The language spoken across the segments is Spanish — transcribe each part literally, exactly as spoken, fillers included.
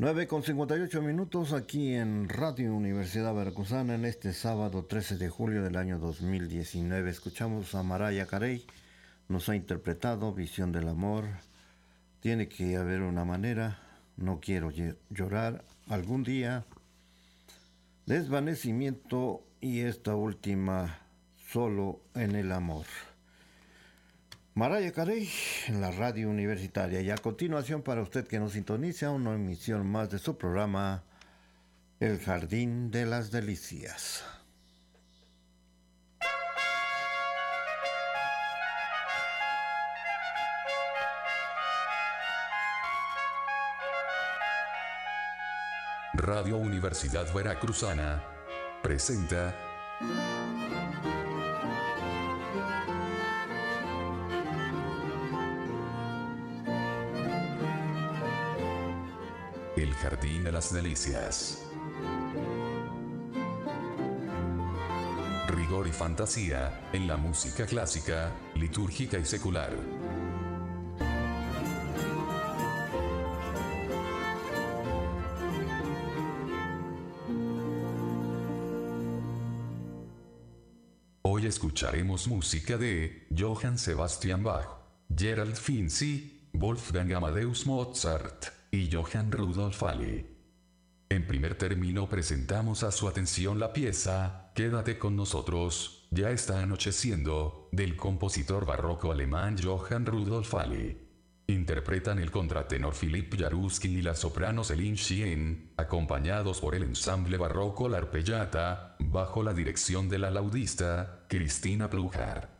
Nueve con cincuenta y ocho minutos aquí en Radio Universidad Veracruzana en este sábado trece de julio del año dos mil diecinueve. Escuchamos a Mariah Carey, nos ha interpretado Visión del Amor, Tiene que haber una manera, No quiero llorar, Algún día, Desvanecimiento y esta última, Solo en el amor. Mariah Carey en la radio universitaria. Y a continuación, para usted que nos sintoniza, una emisión más de su programa El Jardín de las Delicias. Radio Universidad Veracruzana presenta El Jardín de las Delicias. Rigor y fantasía en la música clásica, litúrgica y secular. Hoy escucharemos música de Johann Sebastian Bach, Gerald Finzi, Wolfgang Amadeus Mozart y Johann Rudolf Halle. En primer término presentamos a su atención la pieza Quédate con nosotros, ya está anocheciendo, del compositor barroco alemán Johann Rudolf Halle. Interpretan el contratenor Philipp Jaruski y la soprano Céline Chien, acompañados por el ensamble barroco La Arpellata, bajo la dirección de la laudista Cristina Pluhar.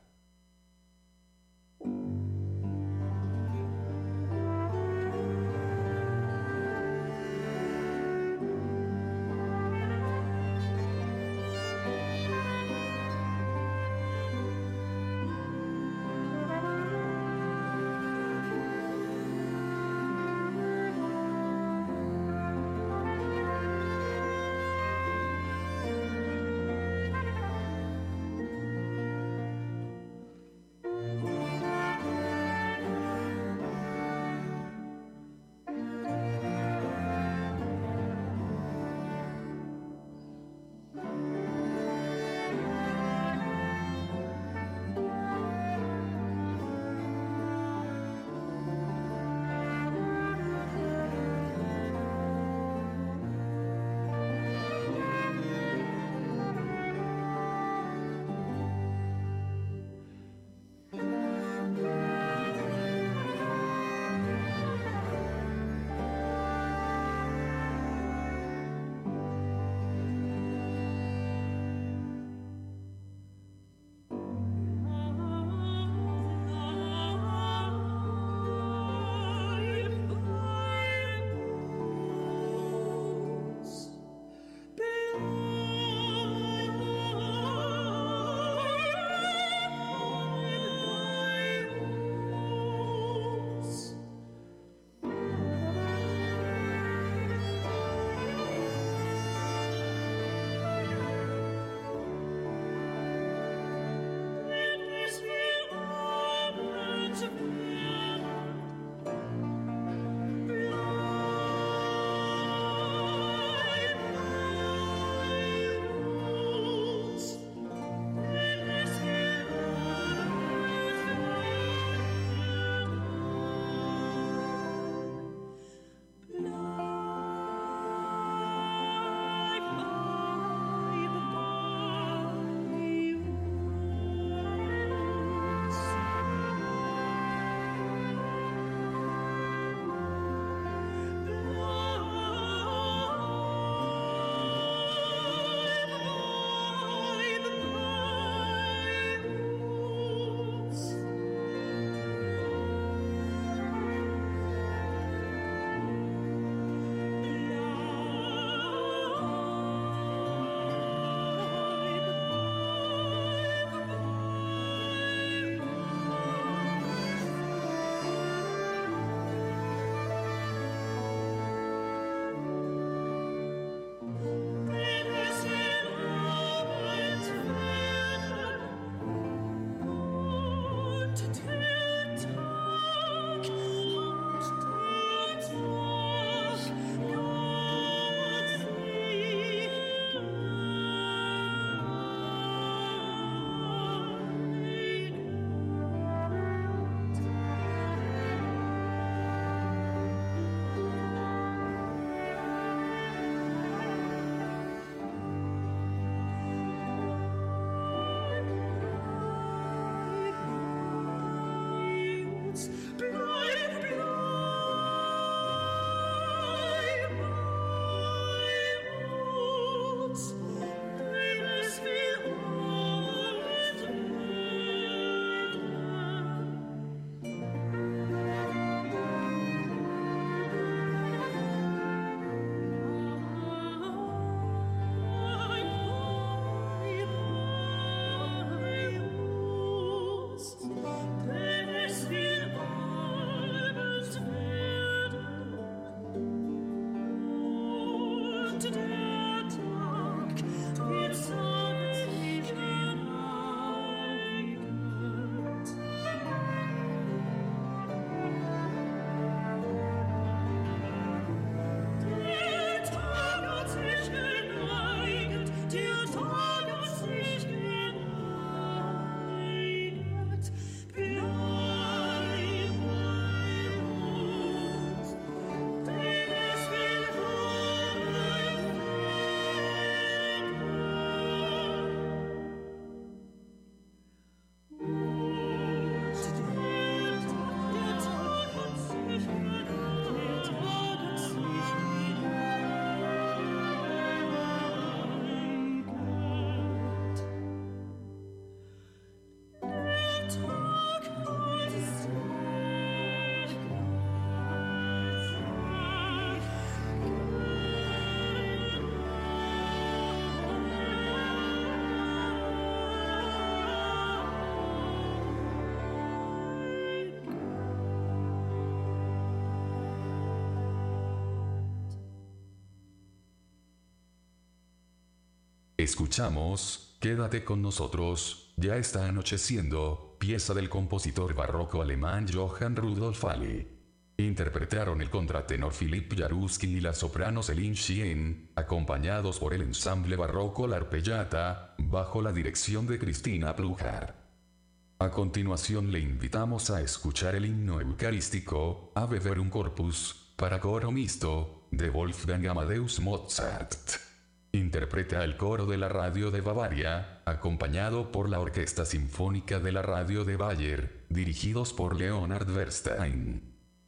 Escuchamos, Quédate con nosotros, ya está anocheciendo, pieza del compositor barroco alemán Johann Rudolf Falle. Interpretaron el contratenor Philipp Jaruski y la soprano Céline Chien, acompañados por el ensamble barroco La Arpellata, bajo la dirección de Cristina Pluhar. A continuación le invitamos a escuchar el himno eucarístico, Ave Verum Corpus, para coro mixto, de Wolfgang Amadeus Mozart. Interpreta el coro de la radio de Bavaria, acompañado por la Orquesta Sinfónica de la radio de Bayer, dirigidos por Leonard Bernstein.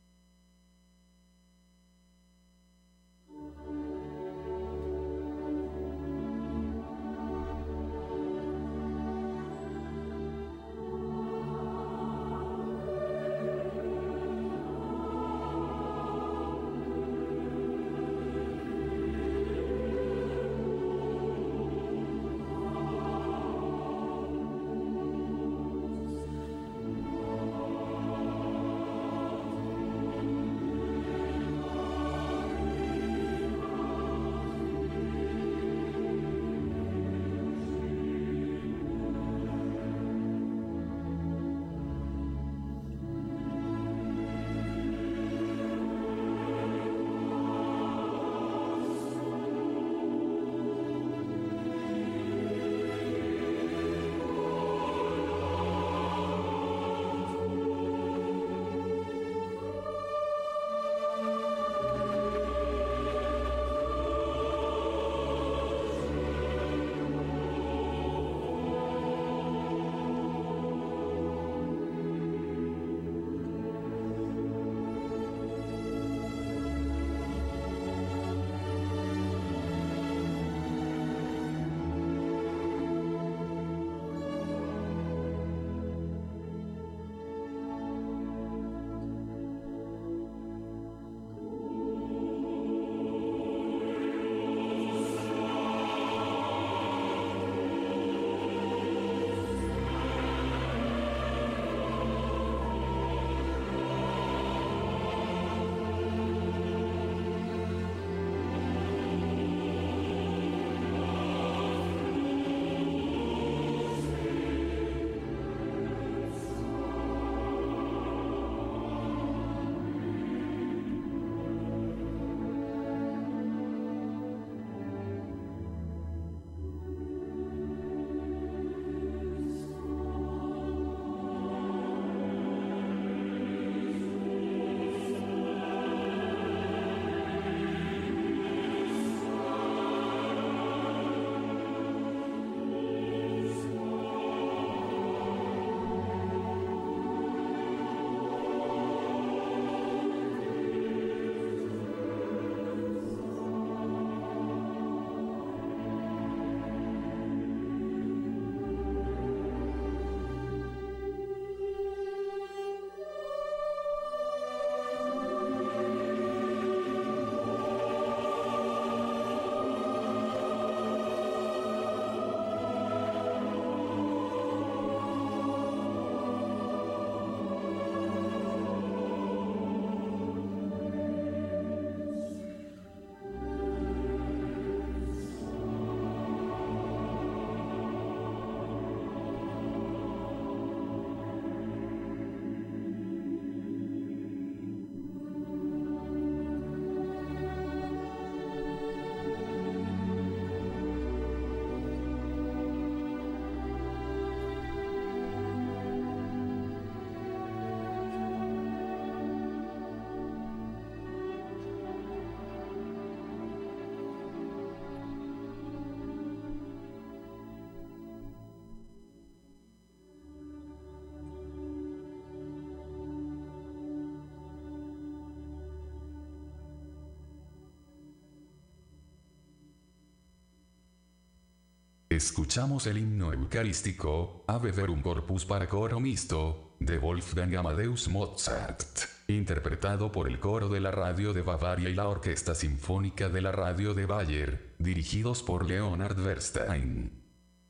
Escuchamos el himno eucarístico, Ave Verum Corpus para coro mixto, de Wolfgang Amadeus Mozart, interpretado por el coro de la radio de Bavaria y la Orquesta Sinfónica de la radio de Bayer, dirigidos por Leonard Bernstein.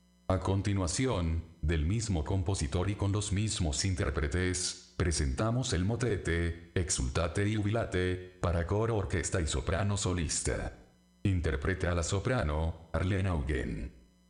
A continuación, del mismo compositor y con los mismos intérpretes, presentamos el motete, Exultate y Jubilate, para coro, orquesta y soprano solista. Interpreta a la soprano, Arlene Augen.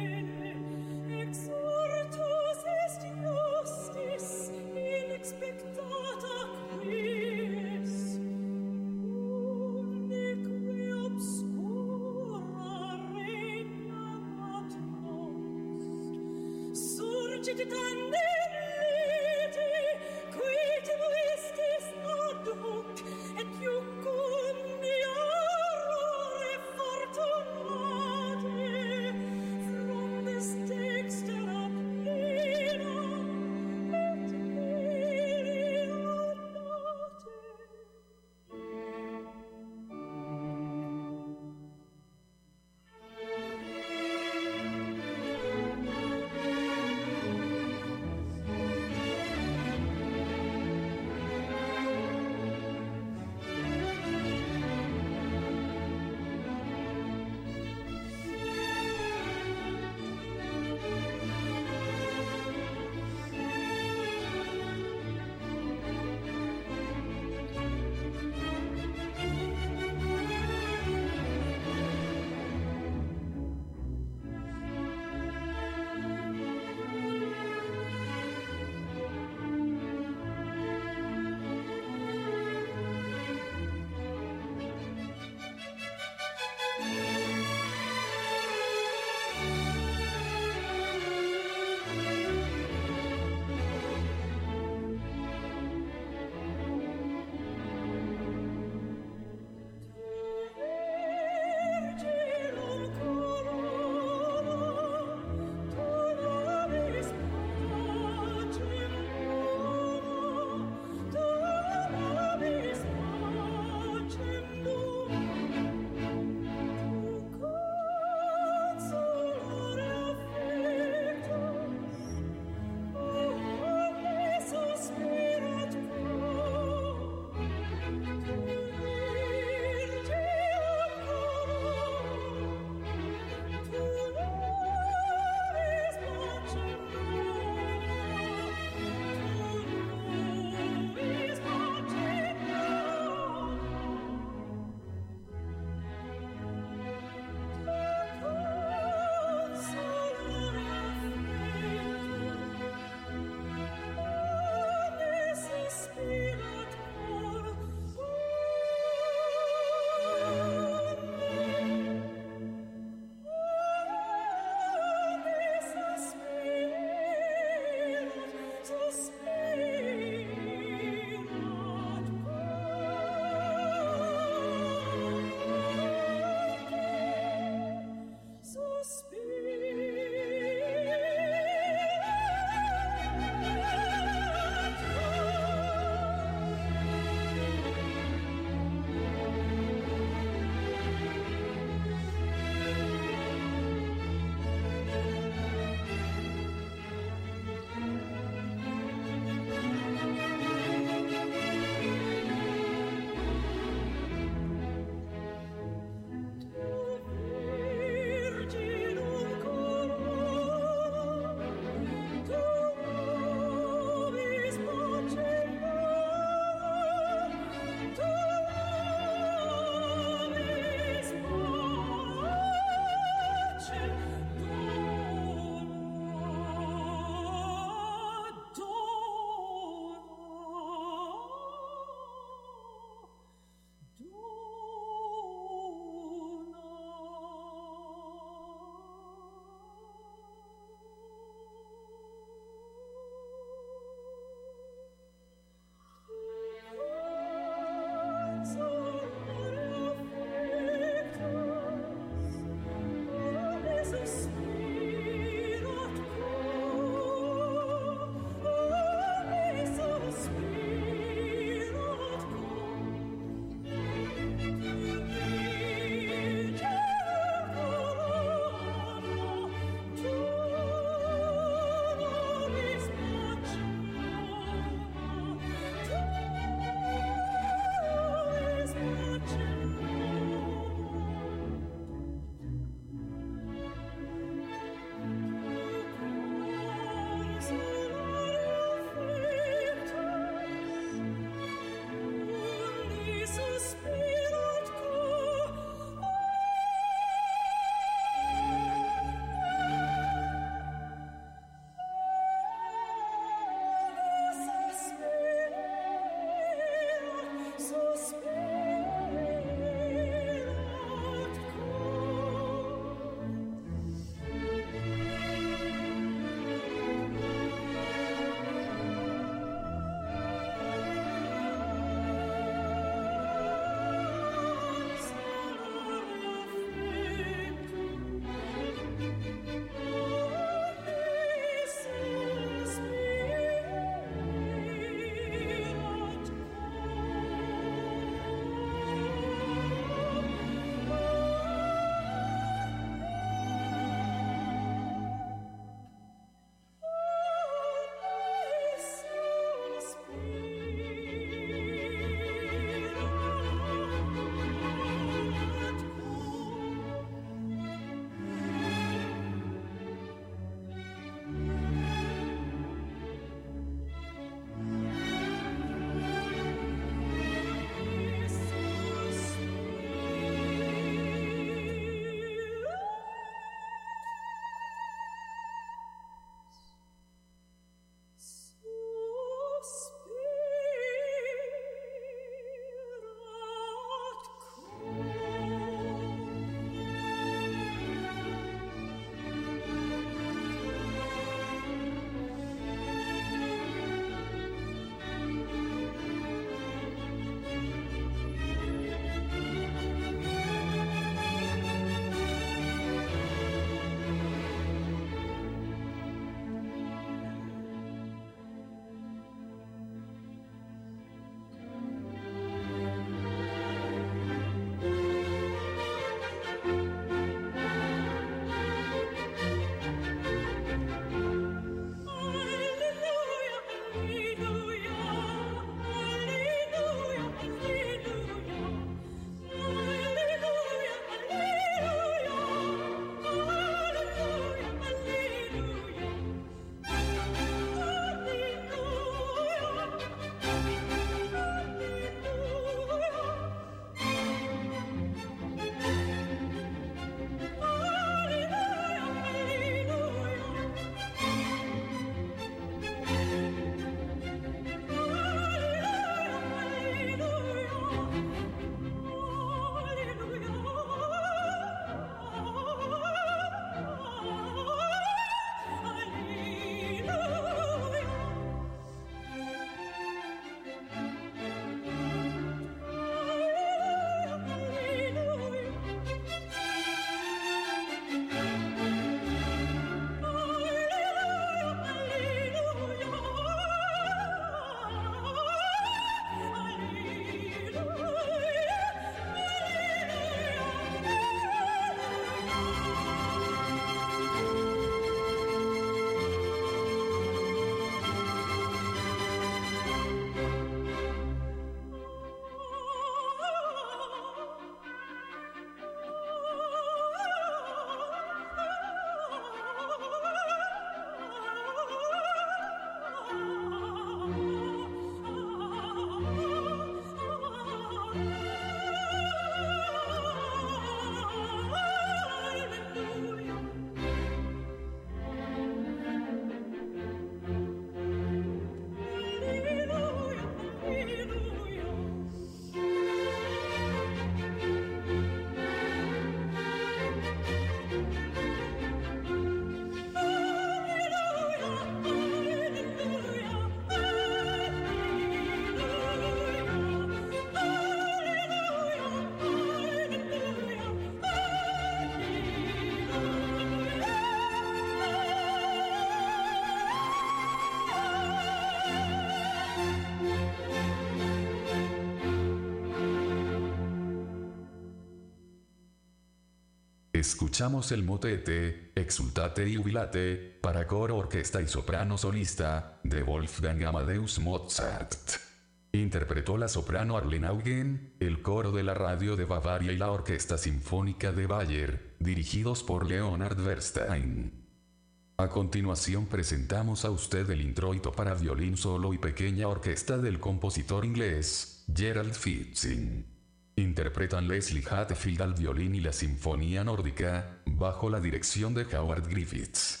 Escuchamos el motete, Exultate y Jubilate, para coro, orquesta y soprano solista, de Wolfgang Amadeus Mozart. Interpretó la soprano Arlene Augen, el coro de la radio de Bavaria y la Orquesta Sinfónica de Bayer, dirigidos por Leonard Bernstein. A continuación presentamos a usted el introito para violín solo y pequeña orquesta del compositor inglés, Gerald Fitzing. Interpretan Leslie Hatfield al violín y la Sinfonía Nórdica, bajo la dirección de Howard Griffiths.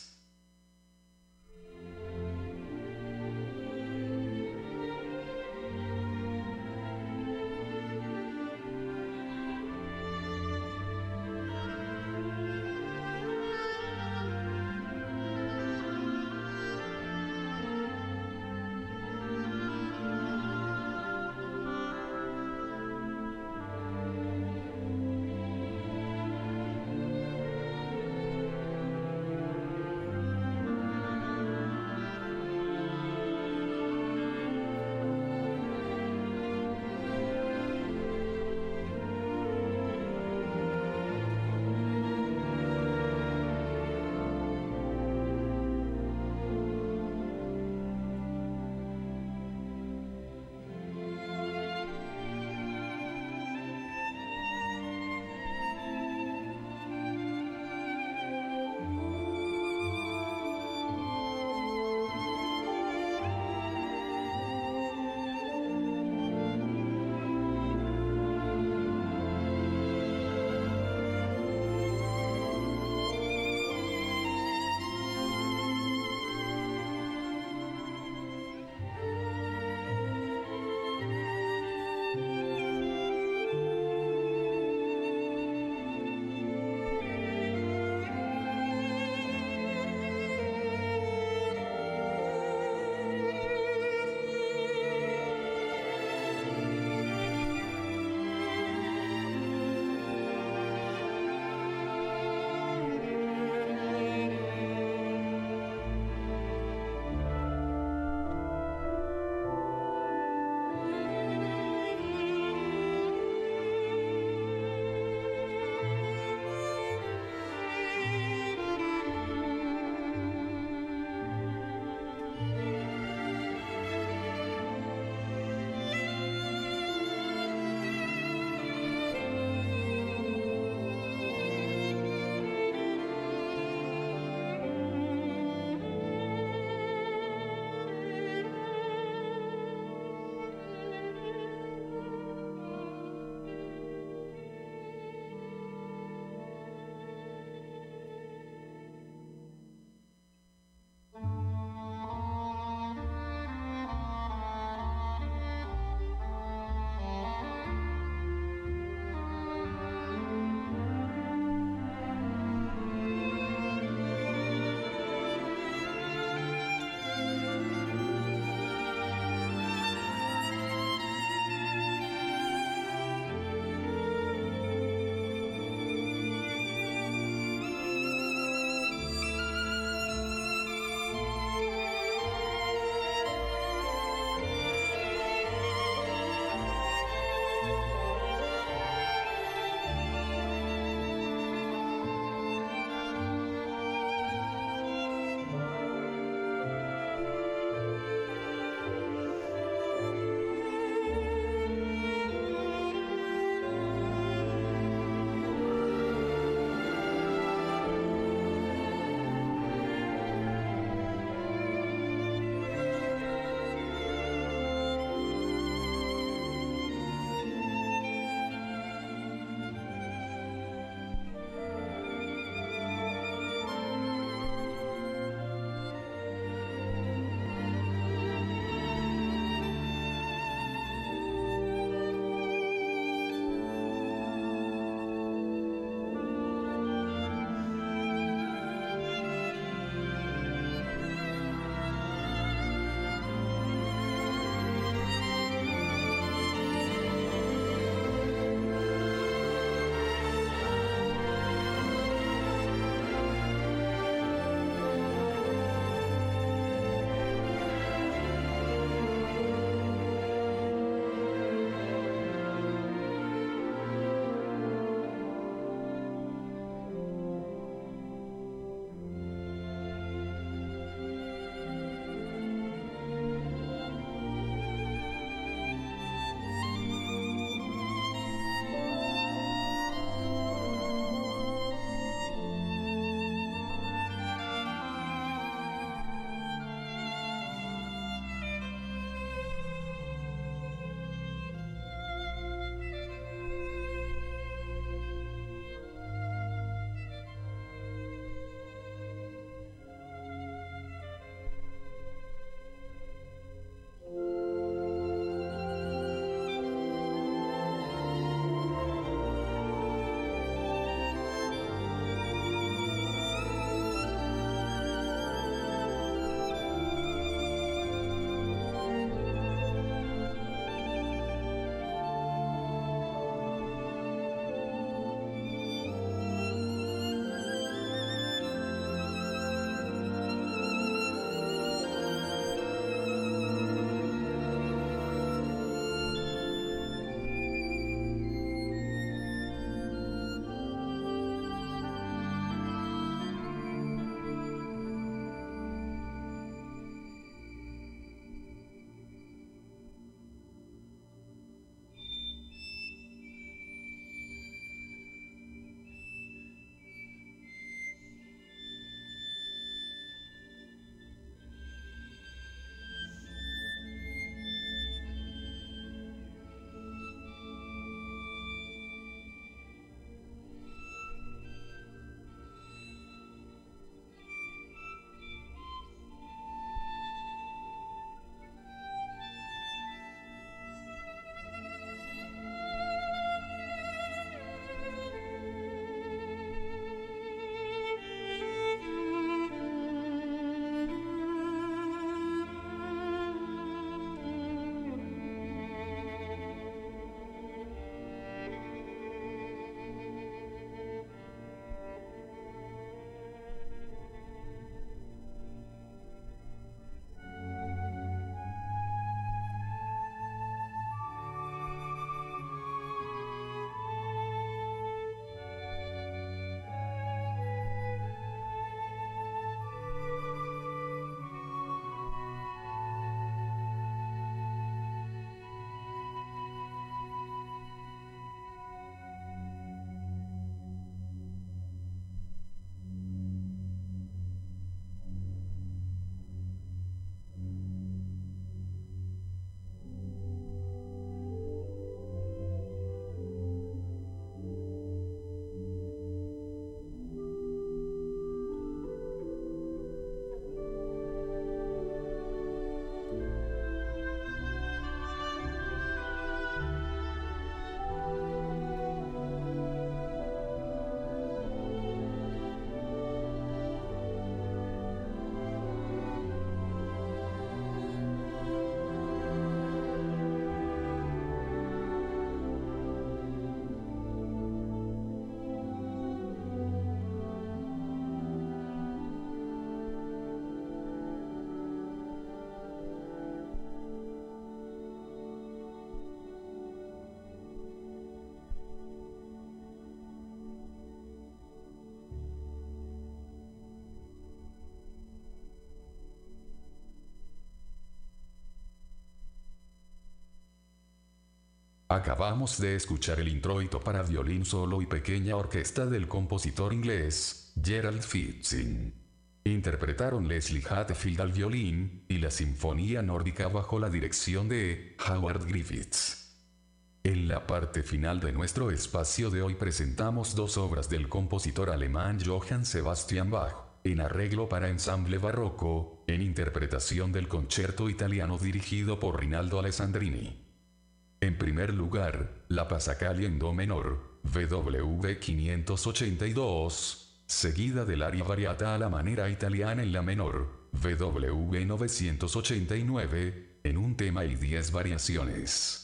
Acabamos de escuchar el introito para violín solo y pequeña orquesta del compositor inglés, Gerald Fitzing. Interpretaron Leslie Hatfield al violín, y la Sinfonía Nórdica bajo la dirección de Howard Griffiths. En la parte final de nuestro espacio de hoy presentamos dos obras del compositor alemán Johann Sebastian Bach, en arreglo para ensamble barroco, en interpretación del concierto italiano dirigido por Rinaldo Alessandrini. En primer lugar, la Passacaglia en do menor, W V quinientos ochenta y dos, seguida del aria variata a la manera italiana en la menor, W V novecientos ochenta y nueve, en un tema y diez variaciones.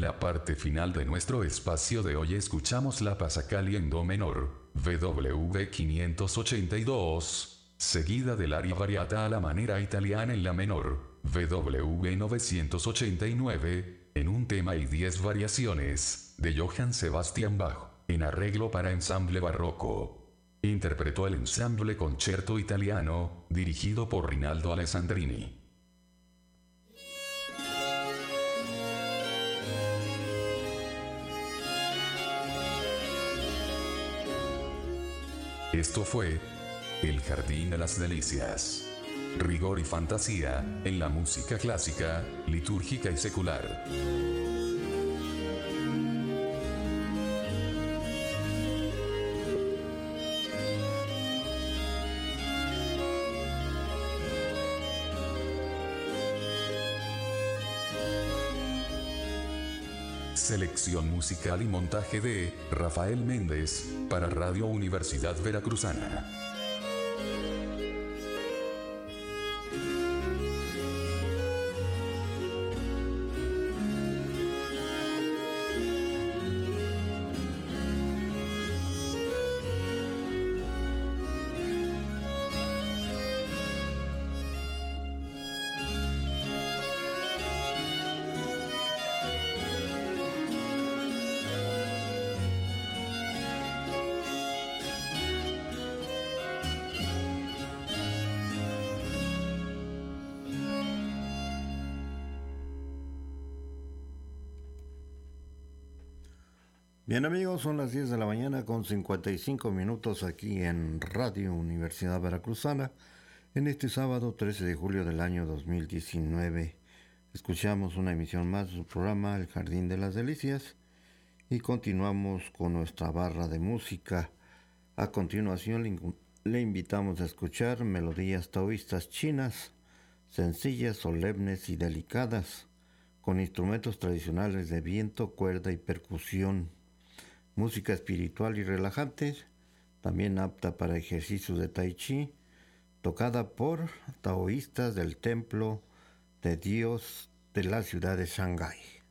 la parte final de nuestro espacio de hoy escuchamos la Passacaglia en do menor, W V quinientos ochenta y dos, seguida del aria variata a la manera italiana en la menor, W V novecientos ochenta y nueve, en un tema y diez variaciones, de Johann Sebastian Bach, en arreglo para ensamble barroco. Interpretó el ensamble Concerto Italiano, dirigido por Rinaldo Alessandrini. Esto fue El Jardín de las Delicias. Rigor y fantasía, en la música clásica, litúrgica y secular. Selección musical y montaje de Rafael Méndez, para Radio Universidad Veracruzana. Bien amigos, son las diez de la mañana con cincuenta y cinco minutos aquí en Radio Universidad Veracruzana. En este sábado trece de julio del año dos mil diecinueve escuchamos una emisión más de su programa El Jardín de las Delicias y continuamos con nuestra barra de música. A continuación le, le invitamos a escuchar melodías taoístas chinas, sencillas, solemnes y delicadas, con instrumentos tradicionales de viento, cuerda y percusión. Música espiritual y relajante, también apta para ejercicios de tai chi, tocada por taoístas del templo de Dios de la ciudad de Shanghái.